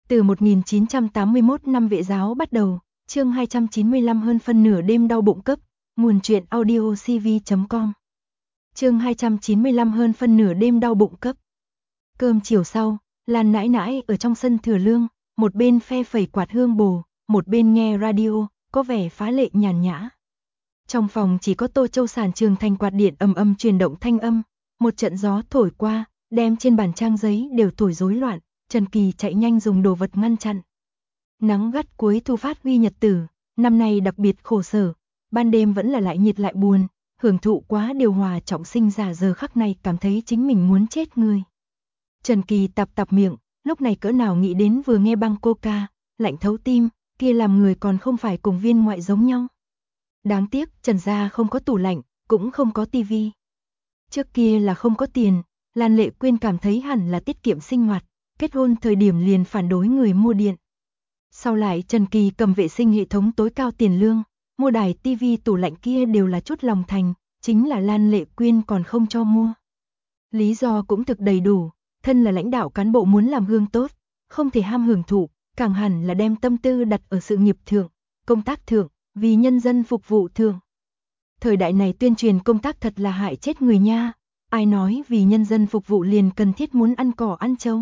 Từ 1981 năm Vệ giáo bắt đầu, chương 295 hơn phân nửa đêm đau bụng cấp, nguồn truyện audio cv.com. Chương 295 hơn phân nửa đêm đau bụng cấp. Cơm chiều sau, Lan nãi nãi ở trong sân Thừa Lương, một bên phe phẩy quạt hương bồ, một bên nghe radio, có vẻ phá lệ nhàn nhã. Trong phòng chỉ có Tô Châu Sản Trường thành quạt điện ầm ầm truyền động thanh âm, một trận gió thổi qua, đem trên bàn trang giấy đều thổi rối loạn. Trần Kỳ chạy nhanh dùng đồ vật ngăn chặn. Nắng gắt cuối thu phát huy nhật tử, năm nay đặc biệt khổ sở, ban đêm vẫn là lại nhiệt lại buồn, hưởng thụ quá điều hòa trọng sinh giả giờ khắc này cảm thấy chính mình muốn chết người. Trần Kỳ tạp miệng, lúc này cỡ nào nghĩ đến vừa nghe băng coca, lạnh thấu tim, kia làm người còn không phải cùng viên ngoại giống nhau. Đáng tiếc Trần gia không có tủ lạnh, cũng không có tivi. Trước kia là không có tiền, Lan Lệ Quyên cảm thấy hẳn là tiết kiệm sinh hoạt. Kết hôn thời điểm liền phản đối người mua điện. Sau lại Trần Kỳ cầm vệ sinh hệ thống tối cao tiền lương, mua đài tivi tủ lạnh kia đều là chút lòng thành, chính là Lan Lệ Quyên còn không cho mua. Lý do cũng thực đầy đủ, thân là lãnh đạo cán bộ muốn làm gương tốt, không thể ham hưởng thụ, càng hẳn là đem tâm tư đặt ở sự nghiệp thượng, công tác thượng, vì nhân dân phục vụ thượng. Thời đại này tuyên truyền công tác thật là hại chết người nha, ai nói vì nhân dân phục vụ liền cần thiết muốn ăn cỏ ăn trấu.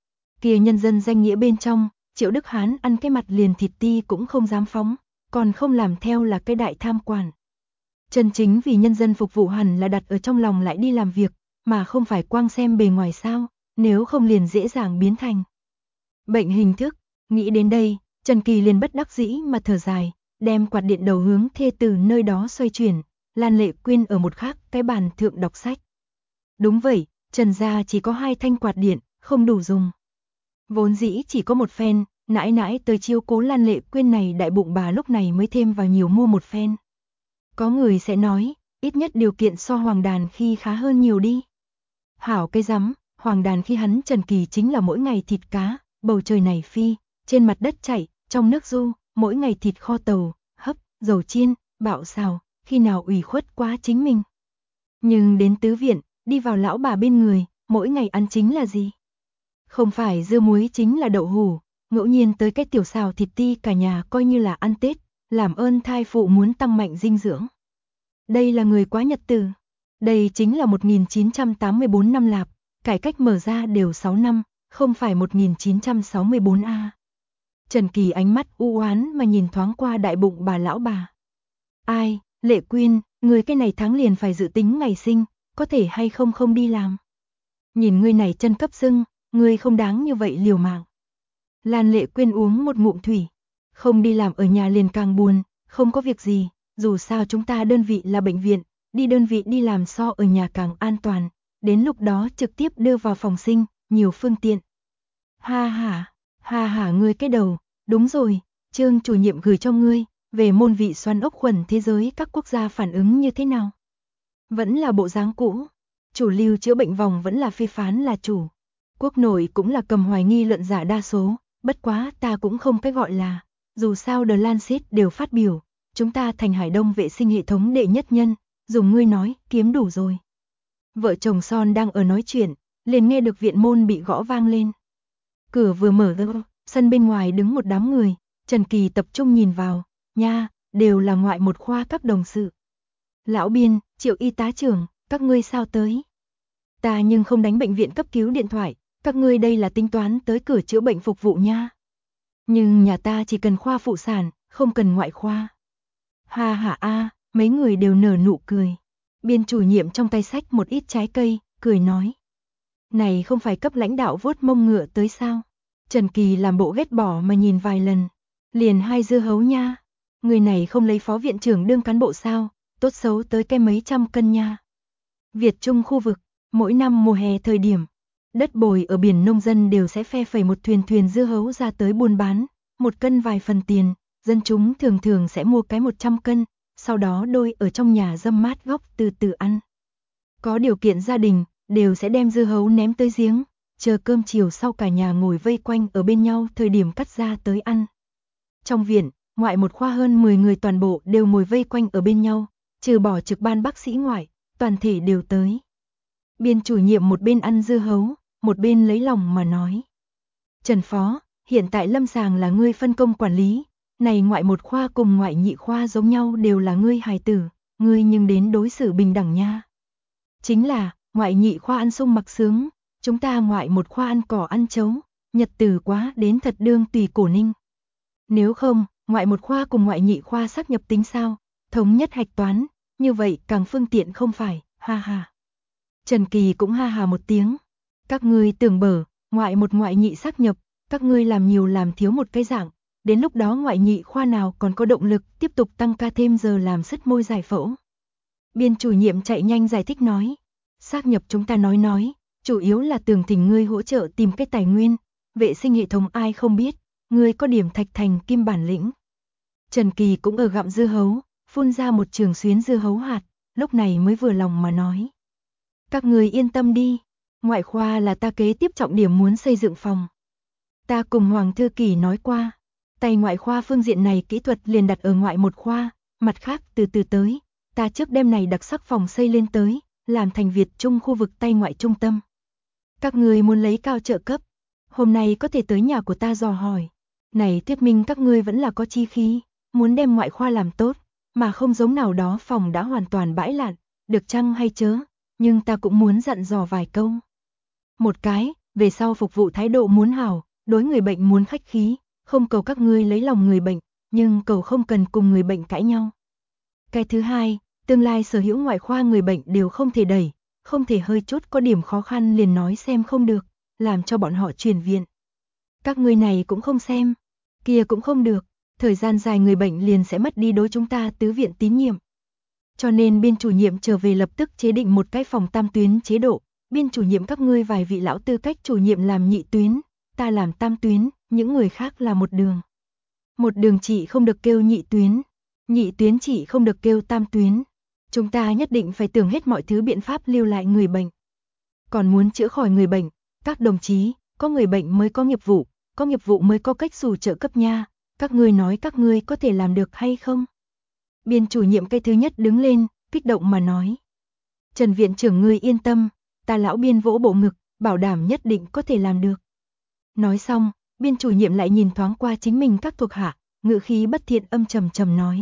Kia nhân dân danh nghĩa bên trong, Triệu Đức Hán ăn cái mặt liền thịt ti cũng không dám phóng, còn không làm theo là cái đại tham quan. Chân chính vì nhân dân phục vụ hẳn là đặt ở trong lòng lại đi làm việc, mà không phải quang xem bề ngoài sao, nếu không liền dễ dàng biến thành bệnh hình thức. Nghĩ đến đây, Trần Kỳ liền bất đắc dĩ mà thở dài, đem quạt điện đầu hướng thê từ nơi đó xoay chuyển, Lan Lệ Quyên ở một khác cái bàn thượng đọc sách. Đúng vậy, Trần gia chỉ có 2 thanh quạt điện, không đủ dùng. Vốn dĩ chỉ có một phen, nãi nãi tới chiếu cố Lan Lệ Quyên này đại bụng bà lúc này mới thêm vào nhiều mua một phen. Có người sẽ nói, ít nhất điều kiện so Hoàng Đàn khi khá hơn nhiều đi. Hảo cái rắm, Hoàng Đàn khi hắn Trần Kỳ chính là mỗi ngày thịt cá, bầu trời này phi, trên mặt đất chảy, trong nước du, mỗi ngày thịt kho tàu, hấp, dầu chiên, bạo xào, khi nào ủy khuất quá chính mình. Nhưng đến tứ viện, đi vào lão bà bên người, mỗi ngày ăn chính là gì? Không phải dưa muối chính là đậu hủ, ngẫu nhiên tới cái tiểu xào thịt ti cả nhà coi như là ăn Tết, làm ơn thai phụ muốn tăng mạnh dinh dưỡng. Đây là người quá nhật tử. Đây chính là 1984 năm lạp, cải cách mở ra đều 6 năm, không phải 1964 a. Trần Kỳ ánh mắt u oán mà nhìn thoáng qua đại bụng bà lão bà. Ai, Lệ Quyên, người cái này tháng liền phải dự tính ngày sinh, có thể hay không không đi làm. Nhìn người này chân cấp sưng, ngươi không đáng như vậy liều mạng. Lan Lệ Quyên uống một ngụm thủy, không đi làm ở nhà liền càng buồn, không có việc gì, dù sao chúng ta đơn vị là bệnh viện, đi đơn vị đi làm so ở nhà càng an toàn, đến lúc đó trực tiếp đưa vào phòng sinh, nhiều phương tiện. Ha hả ngươi cái đầu, đúng rồi, Trương chủ nhiệm gửi cho ngươi, về môn vị xoắn ốc khuẩn thế giới các quốc gia phản ứng như thế nào? Vẫn là bộ dáng cũ, chủ lưu chữa bệnh vòng vẫn là phê phán là chủ. Quốc nội cũng là cầm hoài nghi luận giả đa số, bất quá ta cũng không cái gọi là, dù sao The Lancet đều phát biểu, chúng ta thành Hải Đông vệ sinh hệ thống đệ nhất nhân, dùng ngươi nói, kiếm đủ rồi. Vợ chồng son đang ở nói chuyện, liền nghe được viện môn bị gõ vang lên. Cửa vừa mở ra, sân bên ngoài đứng một đám người, Trần Kỳ tập trung nhìn vào, nha, đều là ngoại một khoa các đồng sự. Lão Biên, Triệu y tá trưởng, các ngươi sao tới? Ta nhưng không đánh bệnh viện cấp cứu điện thoại, các ngươi đây là tính toán tới cửa chữa bệnh phục vụ nha. Nhưng nhà ta chỉ cần khoa phụ sản, không cần ngoại khoa. Ha ha a, mấy người đều nở nụ cười. Biên chủ nhiệm trong tay xách một ít trái cây, cười nói. Này không phải cấp lãnh đạo vuốt mông ngựa tới sao? Trần Kỳ làm bộ ghét bỏ mà nhìn vài lần. Liền 2 dưa hấu nha. Người này không lấy phó viện trưởng đương cán bộ sao, tốt xấu tới cái mấy trăm cân nha. Việt Trung khu vực, mỗi năm mùa hè thời điểm, đất bồi ở biển nông dân đều sẽ phe phẩy một thuyền dưa hấu ra tới buôn bán, 1 cân vài phần tiền, dân chúng thường sẽ mua cái 100 cân, sau đó đôi ở trong nhà dâm mát góc từ từ ăn. Có điều kiện gia đình, đều sẽ đem dưa hấu ném tới giếng, chờ cơm chiều sau cả nhà ngồi vây quanh ở bên nhau thời điểm cắt ra tới ăn. Trong viện, ngoại một khoa hơn 10 người toàn bộ đều ngồi vây quanh ở bên nhau, trừ bỏ trực ban bác sĩ ngoại, toàn thể đều tới. Biên chủ nhiệm một bên ăn dưa hấu, một bên lấy lòng mà nói. Trần Phó, hiện tại lâm sàng là ngươi phân công quản lý, này ngoại một khoa cùng ngoại nhị khoa giống nhau đều là ngươi hài tử, ngươi nhưng đến đối xử bình đẳng nha. Chính là, ngoại nhị khoa ăn sung mặc sướng, chúng ta ngoại một khoa ăn cỏ ăn chấu, nhật tử quá đến thật đương tùy cổ ninh. Nếu không, ngoại một khoa cùng ngoại nhị khoa sáp nhập tính sao, thống nhất hạch toán, như vậy càng phương tiện không phải, ha ha. Trần Kỳ cũng ha ha một tiếng. Các ngươi tưởng bở, ngoại một ngoại nhị sáp nhập, các ngươi làm nhiều làm thiếu một cái dạng, đến lúc đó ngoại nhị khoa nào còn có động lực tiếp tục tăng ca thêm giờ làm sứt môi giải phẫu. Biên chủ nhiệm chạy nhanh giải thích nói, sáp nhập chúng ta nói, chủ yếu là tưởng thỉnh ngươi hỗ trợ tìm cái tài nguyên, vệ sinh hệ thống ai không biết, ngươi có điểm thạch thành kim bản lĩnh. Trần Kỳ cũng ở gặm dưa hấu, phun ra một trường xuyến dưa hấu hạt, lúc này mới vừa lòng mà nói. Các người yên tâm đi, ngoại khoa là ta kế tiếp trọng điểm muốn xây dựng phòng. Ta cùng Hoàng Thư Kỳ nói qua, tay ngoại khoa phương diện này kỹ thuật liền đặt ở ngoại một khoa, mặt khác từ từ tới, ta trước đêm này đặc sắc phòng xây lên tới, làm thành Việt Trung khu vực tay ngoại trung tâm. Các người muốn lấy cao trợ cấp, hôm nay có thể tới nhà của ta dò hỏi. Này thuyết minh các ngươi vẫn là có chi khí, muốn đem ngoại khoa làm tốt, mà không giống nào đó phòng đã hoàn toàn bãi lạn, được chăng hay chớ, nhưng ta cũng muốn dặn dò vài câu. Một cái, về sau phục vụ thái độ muốn hảo, đối người bệnh muốn khách khí, không cầu các ngươi lấy lòng người bệnh, nhưng cầu không cần cùng người bệnh cãi nhau. Cái thứ hai, tương lai sở hữu ngoại khoa người bệnh đều không thể đẩy, không thể hơi chút có điểm khó khăn liền nói xem không được, làm cho bọn họ chuyển viện. Các ngươi này cũng không xem, kia cũng không được, thời gian dài người bệnh liền sẽ mất đi đối chúng ta tứ viện tín nhiệm. Cho nên biên chủ nhiệm trở về lập tức chế định một cái phòng tam tuyến chế độ, biên chủ nhiệm các ngươi vài vị lão tư cách chủ nhiệm làm nhị tuyến, ta làm tam tuyến, những người khác là một đường. Một đường chỉ không được kêu nhị tuyến chỉ không được kêu tam tuyến. Chúng ta nhất định phải tưởng hết mọi thứ biện pháp lưu lại người bệnh. Còn muốn chữa khỏi người bệnh, các đồng chí, có người bệnh mới có nghiệp vụ mới có cách xù trợ cấp nha, các ngươi nói các ngươi có thể làm được hay không? Biên chủ nhiệm cái thứ nhất đứng lên, kích động mà nói. Trần viện trưởng ngươi yên tâm, ta lão biên vỗ bộ ngực, bảo đảm nhất định có thể làm được. Nói xong, biên chủ nhiệm lại nhìn thoáng qua chính mình các thuộc hạ, ngữ khí bất thiện âm trầm trầm nói.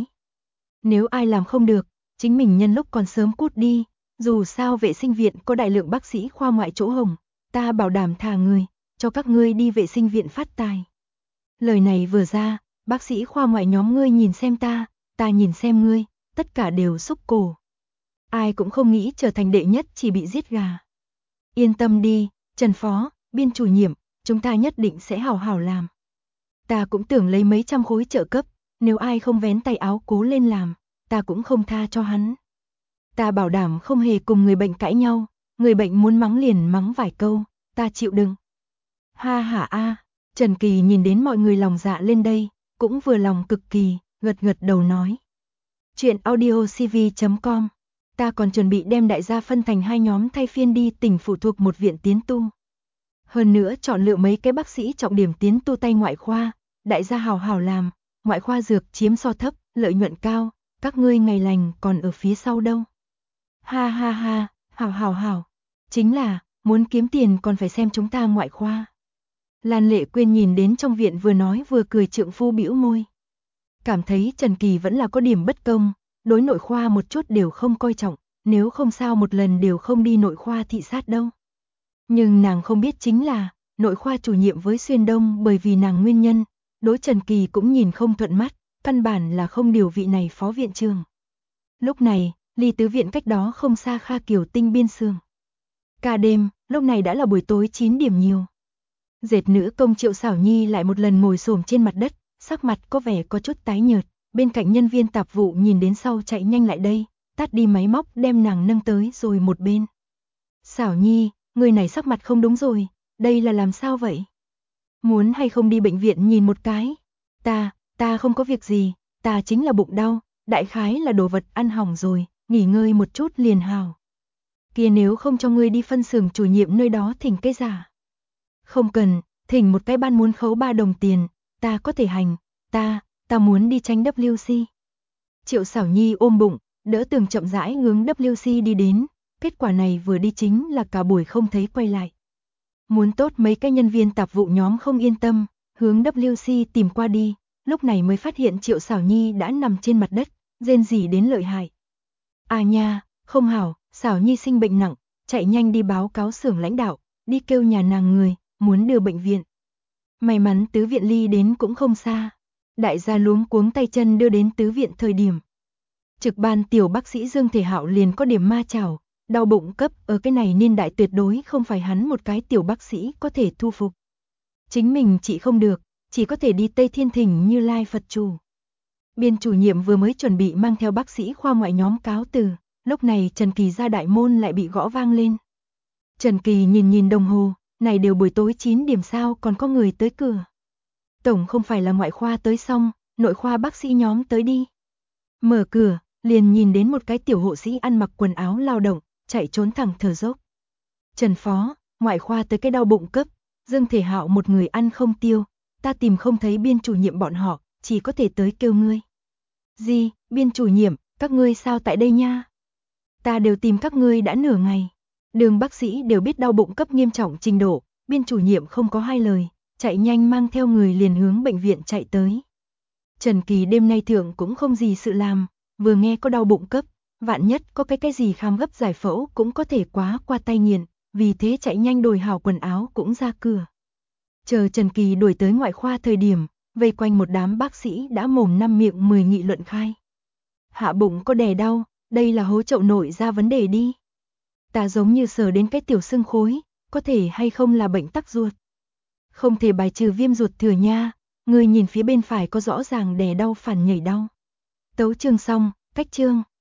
Nếu ai làm không được, chính mình nhân lúc còn sớm cút đi, dù sao vệ sinh viện có đại lượng bác sĩ khoa ngoại chỗ hồng, ta bảo đảm thả người, cho các ngươi đi vệ sinh viện phát tài. Lời này vừa ra, bác sĩ khoa ngoại nhóm ngươi nhìn xem ta nhìn xem ngươi, tất cả đều xúc cổ. Ai cũng không nghĩ trở thành đệ nhất chỉ bị giết gà. Yên tâm đi, Trần Phó, biên chủ nhiệm, chúng ta nhất định sẽ hảo hảo làm. Ta cũng tưởng lấy mấy trăm khối trợ cấp, nếu ai không vén tay áo cố lên làm, ta cũng không tha cho hắn. Ta bảo đảm không hề cùng người bệnh cãi nhau, người bệnh muốn mắng liền mắng vài câu, ta chịu đựng. Ha ha a, Trần Kỳ nhìn đến mọi người lòng dạ lên đây, cũng vừa lòng cực kỳ, gật gật đầu nói. Chuyện audiocv.com, ta còn chuẩn bị đem đại gia phân thành hai nhóm thay phiên đi tỉnh phụ thuộc một viện tiến tu. Hơn nữa chọn lựa mấy cái bác sĩ trọng điểm tiến tu tay ngoại khoa, đại gia hào hào làm, ngoại khoa dược chiếm so thấp, lợi nhuận cao, các ngươi ngày lành còn ở phía sau đâu. Ha ha ha, hào, chính là, muốn kiếm tiền còn phải xem chúng ta ngoại khoa. Lan Lệ Quyên nhìn đến trong viện vừa nói vừa cười trượng phu bĩu môi. Cảm thấy Trần Kỳ vẫn là có điểm bất công, đối nội khoa một chút đều không coi trọng, nếu không sao một lần đều không đi nội khoa thị sát đâu. Nhưng nàng không biết chính là, nội khoa chủ nhiệm với Xuyên Đông bởi vì nàng nguyên nhân, đối Trần Kỳ cũng nhìn không thuận mắt, căn bản là không điều vị này phó viện trưởng. Lúc này, ly tứ viện cách đó không xa Kha Kiều Tinh biên xương. Cả đêm, lúc này đã là buổi tối 9 điểm nhiều. Dệt nữ công Triệu Xảo Nhi lại một lần ngồi xổm trên mặt đất, sắc mặt có vẻ có chút tái nhợt, bên cạnh nhân viên tạp vụ nhìn đến sau chạy nhanh lại đây, tắt đi máy móc đem nàng nâng tới rồi một bên. Xảo Nhi, người này sắc mặt không đúng rồi, đây là làm sao vậy? Muốn hay không đi bệnh viện nhìn một cái? Ta không có việc gì, ta chính là bụng đau, đại khái là đồ vật ăn hỏng rồi, nghỉ ngơi một chút liền hào. Kia nếu không cho ngươi đi phân xưởng chủ nhiệm nơi đó thỉnh cái giả. Không cần, thỉnh một cái ban muốn khấu 3 đồng tiền, ta có thể hành, ta muốn đi tranh WC. Triệu Xảo Nhi ôm bụng, đỡ Tường chậm rãi hướng WC đi đến, kết quả này vừa đi chính là cả buổi không thấy quay lại. Muốn tốt mấy cái nhân viên tạp vụ nhóm không yên tâm, hướng WC tìm qua đi, lúc này mới phát hiện Triệu Xảo Nhi đã nằm trên mặt đất, rên rỉ đến lợi hại. À nha, không hảo, Xảo Nhi sinh bệnh nặng, chạy nhanh đi báo cáo xưởng lãnh đạo, đi kêu nhà nàng người, muốn đưa bệnh viện. May mắn tứ viện ly đến cũng không xa. Đại gia luống cuống tay chân đưa đến tứ viện thời điểm. Trực ban tiểu bác sĩ Dương Thể Hạo liền có điểm ma chảo, đau bụng cấp ở cái này niên đại tuyệt đối không phải hắn một cái tiểu bác sĩ có thể thu phục. Chính mình trị không được, chỉ có thể đi Tây Thiên Thỉnh Như Lai Phật chủ. Biên chủ nhiệm vừa mới chuẩn bị mang theo bác sĩ khoa ngoại nhóm cáo từ, lúc này Trần Kỳ ra đại môn lại bị gõ vang lên. Trần Kỳ nhìn nhìn đồng hồ, này đều buổi tối 9 điểm sao còn có người tới cửa. Tổng không phải là ngoại khoa tới xong, nội khoa bác sĩ nhóm tới đi. Mở cửa, liền nhìn đến một cái tiểu hộ sĩ ăn mặc quần áo lao động, chạy trốn thẳng thở dốc. Trần phó, ngoại khoa tới cái đau bụng cấp, Dương Thể Hạo một người ăn không tiêu, ta tìm không thấy biên chủ nhiệm bọn họ, chỉ có thể tới kêu ngươi. Gì, biên chủ nhiệm, các ngươi sao tại đây nha? Ta đều tìm các ngươi đã nửa ngày. Đường bác sĩ đều biết đau bụng cấp nghiêm trọng trình độ, biên chủ nhiệm không có hai lời, chạy nhanh mang theo người liền hướng bệnh viện chạy tới. Trần Kỳ đêm nay thượng cũng không gì sự làm, vừa nghe có đau bụng cấp, vạn nhất có cái gì khám gấp giải phẫu cũng có thể quá qua tay nghiền, vì thế chạy nhanh đổi hảo quần áo cũng ra cửa. Chờ Trần Kỳ đuổi tới ngoại khoa thời điểm, vây quanh một đám bác sĩ đã mồm năm miệng 10 nghị luận khai. Hạ bụng có đè đau, đây là hố chậu nội ra vấn đề đi. Ta giống như sờ đến cái tiểu xương khối, có thể hay không là bệnh tắc ruột. Không thể bài trừ viêm ruột thừa nha, người nhìn phía bên phải có rõ ràng đè đau phản nhảy đau. Tấu chương xong, cách chương.